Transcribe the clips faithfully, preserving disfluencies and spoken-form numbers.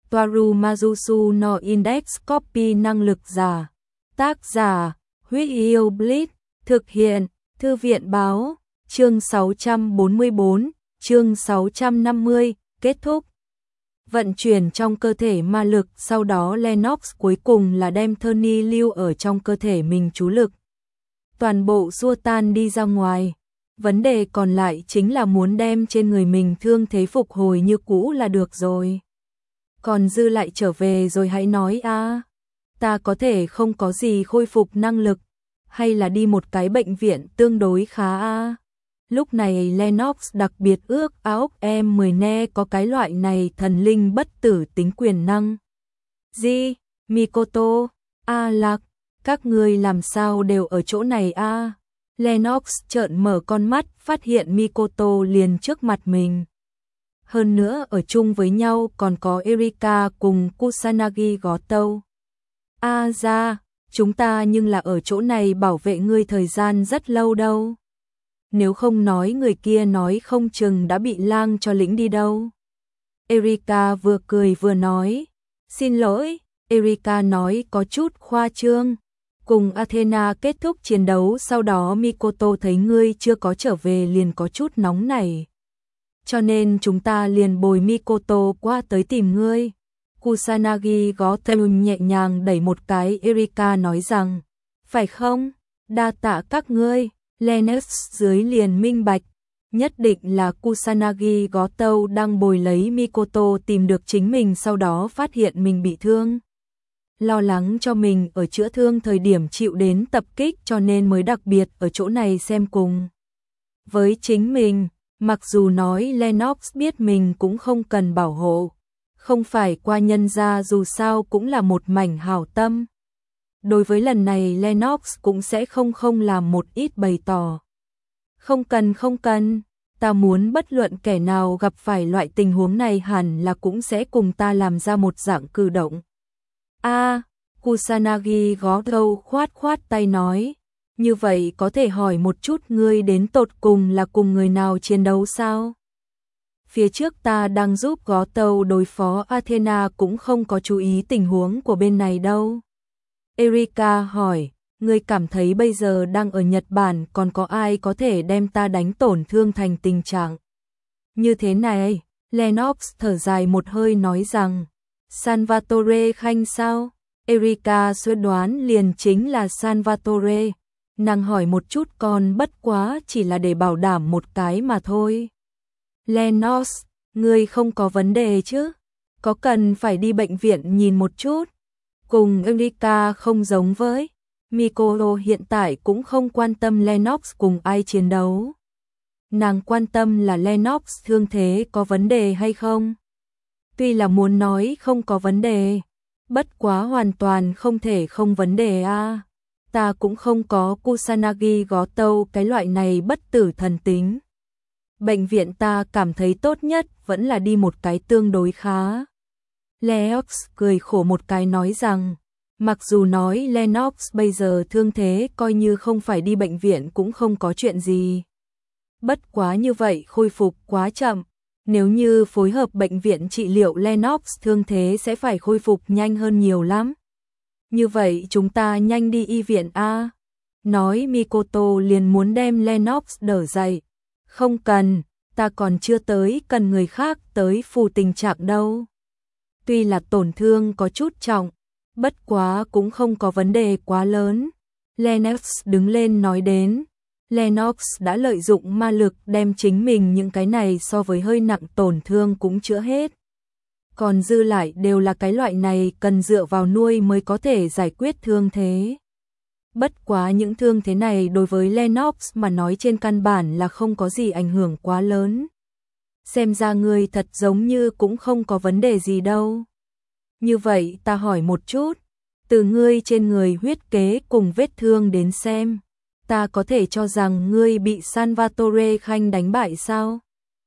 Toaru Majusu no Index Copy năng lực giả. Tác giả, Huyết Yêu Bleach, thực hiện, Thư viện báo, chương sáu trăm bốn mươi bốn, chương sáu trăm năm mươi, kết thúc. Vận chuyển trong cơ thể ma lực, sau đó Lennox cuối cùng là đem Tony lưu ở trong cơ thể mình chú lực. Toàn bộ xua tan đi ra ngoài. Vấn đề còn lại chính là muốn đem trên người mình thương thế phục hồi như cũ là được rồi. Còn dư lại trở về rồi hãy nói a. À, ta có thể không có gì khôi phục năng lực, hay là đi một cái bệnh viện tương đối khá a. À. Lúc này Lennox đặc biệt ước ao em mười ne có cái loại này thần linh bất tử tính quyền năng. Gì? Mikoto, A Lạc, các ngươi làm sao đều ở chỗ này a? À? Lennox trợn mở con mắt, phát hiện Mikoto liền trước mặt mình. Hơn nữa ở chung với nhau còn có Erika cùng Kusanagi Goto. A ra, chúng ta nhưng là ở chỗ này bảo vệ ngươi thời gian rất lâu đâu. Nếu không nói người kia nói không chừng đã bị lang cho lĩnh đi đâu. Erika vừa cười vừa nói. Xin lỗi, Erika nói có chút khoa trương. Cùng Athena kết thúc chiến đấu, sau đó Mikoto thấy ngươi chưa có trở về liền có chút nóng nảy. Cho nên chúng ta liền bồi Mikoto qua tới tìm ngươi. Kusanagi Goto nhẹ nhàng đẩy một cái Erika nói rằng, phải không? Đa tạ các ngươi. Lennox dưới liền minh bạch, nhất định là Kusanagi Goto đang bồi lấy Mikoto tìm được chính mình, sau đó phát hiện mình bị thương. Lo lắng cho mình ở chữa thương thời điểm chịu đến tập kích, cho nên mới đặc biệt ở chỗ này xem cùng với chính mình. Mặc dù nói Lennox biết mình cũng không cần bảo hộ, không phải qua nhân gia dù sao cũng là một mảnh hảo tâm. Đối với lần này Lennox cũng sẽ không không làm một ít bày tỏ. Không cần không cần, ta muốn bất luận kẻ nào gặp phải loại tình huống này hẳn là cũng sẽ cùng ta làm ra một dạng cử động. A, à, Kusanagi Goto khoát khoát tay nói, như vậy có thể hỏi một chút ngươi đến tột cùng là cùng người nào chiến đấu sao? Phía trước ta đang giúp Goto đối phó Athena cũng không có chú ý tình huống của bên này đâu. Erika hỏi, ngươi cảm thấy bây giờ đang ở Nhật Bản còn có ai có thể đem ta đánh tổn thương thành tình trạng như thế này? Lennox thở dài một hơi nói rằng, Salvatore Khanh sao? Erika suy đoán liền chính là Salvatore. Nàng hỏi một chút còn bất quá chỉ là để bảo đảm một cái mà thôi. Lennox, ngươi không có vấn đề chứ? Có cần phải đi bệnh viện nhìn một chút? Cùng Erika không giống với Mikoto, hiện tại cũng không quan tâm Lennox cùng ai chiến đấu. Nàng quan tâm là Lennox thương thế có vấn đề hay không. Tuy là muốn nói không có vấn đề, bất quá hoàn toàn không thể không vấn đề a. À. Ta cũng không có Kusanagi Goto cái loại này bất tử thần tính. Bệnh viện ta cảm thấy tốt nhất vẫn là đi một cái tương đối khá. Lennox cười khổ một cái nói rằng, mặc dù nói Lennox bây giờ thương thế coi như không phải đi bệnh viện cũng không có chuyện gì. Bất quá như vậy khôi phục quá chậm, nếu như phối hợp bệnh viện trị liệu Lennox thương thế sẽ phải khôi phục nhanh hơn nhiều lắm. Như vậy chúng ta nhanh đi y viện a. Nói Mikoto liền muốn đem Lennox đỡ dậy. Không cần, ta còn chưa tới cần người khác tới phù tình trạng đâu. Tuy là tổn thương có chút trọng, bất quá cũng không có vấn đề quá lớn. Lennox đứng lên nói đến. Lennox đã lợi dụng ma lực đem chính mình những cái này so với hơi nặng tổn thương cũng chữa hết. Còn dư lại đều là cái loại này cần dựa vào nuôi mới có thể giải quyết thương thế. Bất quá những thương thế này đối với Lennox mà nói trên căn bản là không có gì ảnh hưởng quá lớn. Xem ra ngươi thật giống như cũng không có vấn đề gì đâu. Như vậy ta hỏi một chút, từ ngươi trên người huyết kế cùng vết thương đến xem, ta có thể cho rằng ngươi bị Salvatore Khanh đánh bại sao?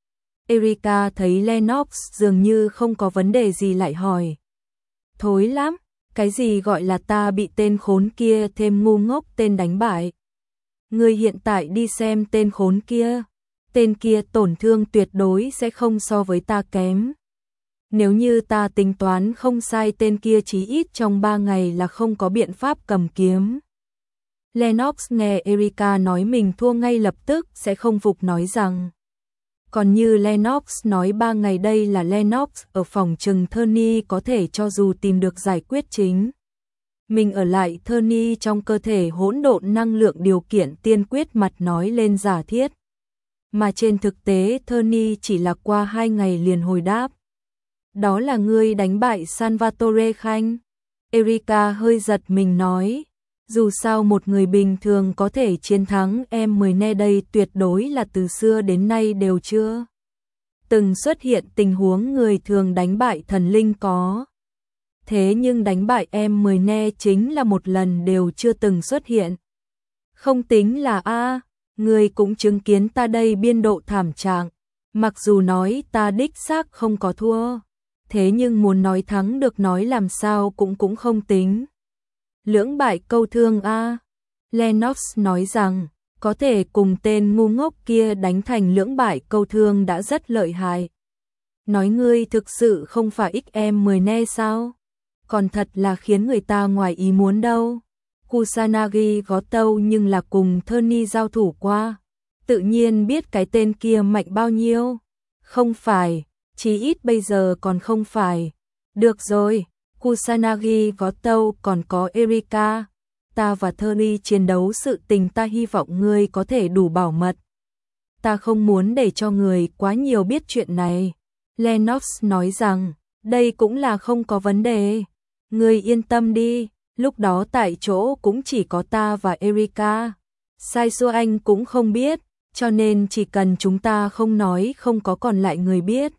Erika thấy Lennox dường như không có vấn đề gì lại hỏi. Thối lắm, cái gì gọi là ta bị tên khốn kia thêm ngu ngốc tên đánh bại? Ngươi hiện tại đi xem tên khốn kia, tên kia tổn thương tuyệt đối sẽ không so với ta kém. Nếu như ta tính toán không sai tên kia chí ít trong ba ngày là không có biện pháp cầm kiếm. Lennox nghe Erika nói mình thua ngay lập tức sẽ không phục nói rằng. Còn như Lennox nói ba ngày đây là Lennox ở phòng trừng Tony có thể cho dù tìm được giải quyết chính. Mình ở lại Tony trong cơ thể hỗn độn năng lượng điều kiện tiên quyết mặt nói lên giả thiết. Mà trên thực tế Tony chỉ là qua hai ngày liền hồi đáp. Đó là ngươi đánh bại Salvatore Khanh. Erika hơi giật mình nói. Dù sao một người bình thường có thể chiến thắng em mười ne đây tuyệt đối là từ xưa đến nay đều chưa từng xuất hiện tình huống người thường đánh bại thần linh có. Thế nhưng đánh bại em mười ne chính là một lần đều chưa từng xuất hiện. Không tính là a, người cũng chứng kiến ta đây biên độ thảm trạng. Mặc dù nói ta đích xác không có thua, thế nhưng muốn nói thắng được nói làm sao cũng cũng không tính. Lưỡng bại câu thương a. Lennox nói rằng, có thể cùng tên ngu ngốc kia đánh thành lưỡng bại câu thương đã rất lợi hại. Nói ngươi thực sự không phải ích em mười ne sao? Còn thật là khiến người ta ngoài ý muốn đâu. Kusanagi có tâu nhưng là cùng Tony giao thủ qua. Tự nhiên biết cái tên kia mạnh bao nhiêu. Không phải, chí ít bây giờ còn không phải. Được rồi. Kusanagi có tâu còn có Erika. Ta và Tony chiến đấu sự tình ta hy vọng ngươi có thể đủ bảo mật. Ta không muốn để cho người quá nhiều biết chuyện này. Lennox nói rằng, đây cũng là không có vấn đề. Ngươi yên tâm đi, lúc đó tại chỗ cũng chỉ có ta và Erika. Sai xua anh cũng không biết, cho nên chỉ cần chúng ta không nói không có còn lại người biết.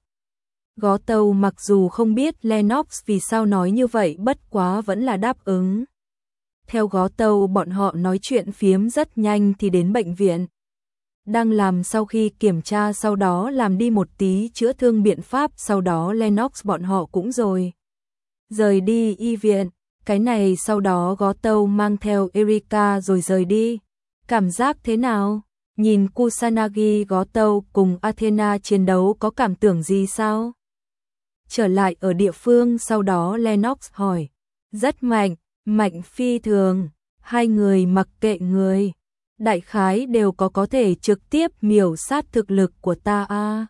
Gó tàu mặc dù không biết Lennox vì sao nói như vậy bất quá vẫn là đáp ứng. Theo gó tàu bọn họ nói chuyện phiếm rất nhanh thì đến bệnh viện. Đang làm sau khi kiểm tra sau đó làm đi một tí chữa thương biện pháp sau đó Lennox bọn họ cũng rồi. Rời đi y viện, cái này sau đó gó tàu mang theo Erika rồi rời đi. Cảm giác thế nào? Nhìn Kusanagi gó tàu cùng Athena chiến đấu có cảm tưởng gì sao? Trở lại ở địa phương sau đó Lennox hỏi. Rất mạnh, mạnh phi thường, hai người mặc kệ người. Đại khái đều có có thể trực tiếp miểu sát thực lực của ta a. À.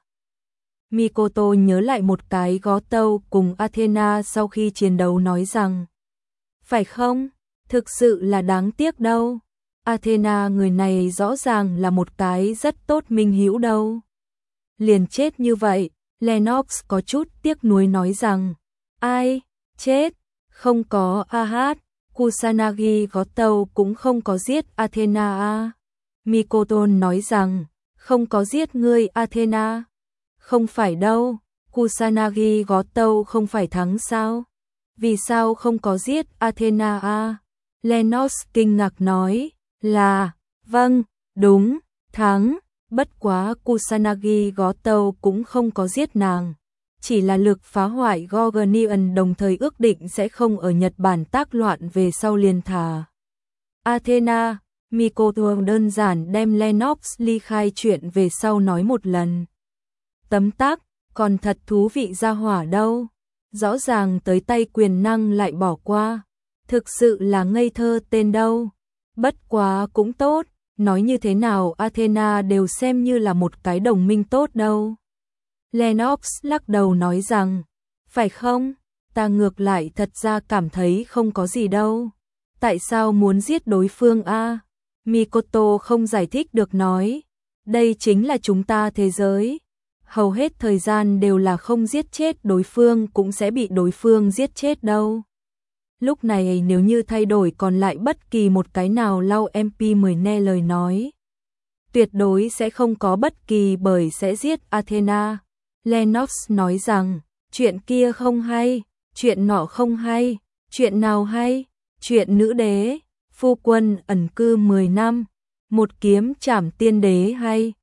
Mikoto nhớ lại một cái gó tâu cùng Athena sau khi chiến đấu nói rằng. Phải không? Thực sự là đáng tiếc đâu. Athena người này rõ ràng là một cái rất tốt minh hữu đâu. Liền chết như vậy. Lennox có chút tiếc nuối nói rằng, ai, chết, không có a hát, Kusanagi có tàu cũng không có giết Athena a. Mikoto nói rằng, không có giết ngươi Athena. Không phải đâu, Kusanagi có tàu không phải thắng sao? Vì sao không có giết Athena a? Lennox kinh ngạc nói, là, vâng, đúng, thắng. Bất quá Kusanagi gó tàu cũng không có giết nàng. Chỉ là lực phá hoại Gorgonian đồng thời ước định sẽ không ở Nhật Bản tác loạn về sau liền thả. Athena, Mikoto đơn giản đem Lennox ly khai chuyện về sau nói một lần. Tấm tắc, còn thật thú vị ra hỏa đâu. Rõ ràng tới tay quyền năng lại bỏ qua. Thực sự là ngây thơ tên đâu. Bất quá cũng tốt. Nói như thế nào Athena đều xem như là một cái đồng minh tốt đâu. Lennox lắc đầu nói rằng, phải không? Ta ngược lại thật ra cảm thấy không có gì đâu. Tại sao muốn giết đối phương a? Mikoto không giải thích được nói. Đây chính là chúng ta thế giới. Hầu hết thời gian đều là không giết chết đối phương cũng sẽ bị đối phương giết chết đâu. Lúc này nếu như thay đổi còn lại bất kỳ một cái nào lau em pê mười ne lời nói. Tuyệt đối sẽ không có bất kỳ bởi sẽ giết Athena. Lennox nói rằng, chuyện kia không hay, chuyện nọ không hay, chuyện nào hay, chuyện nữ đế, phu quân ẩn cư mười năm, một kiếm trảm tiên đế hay.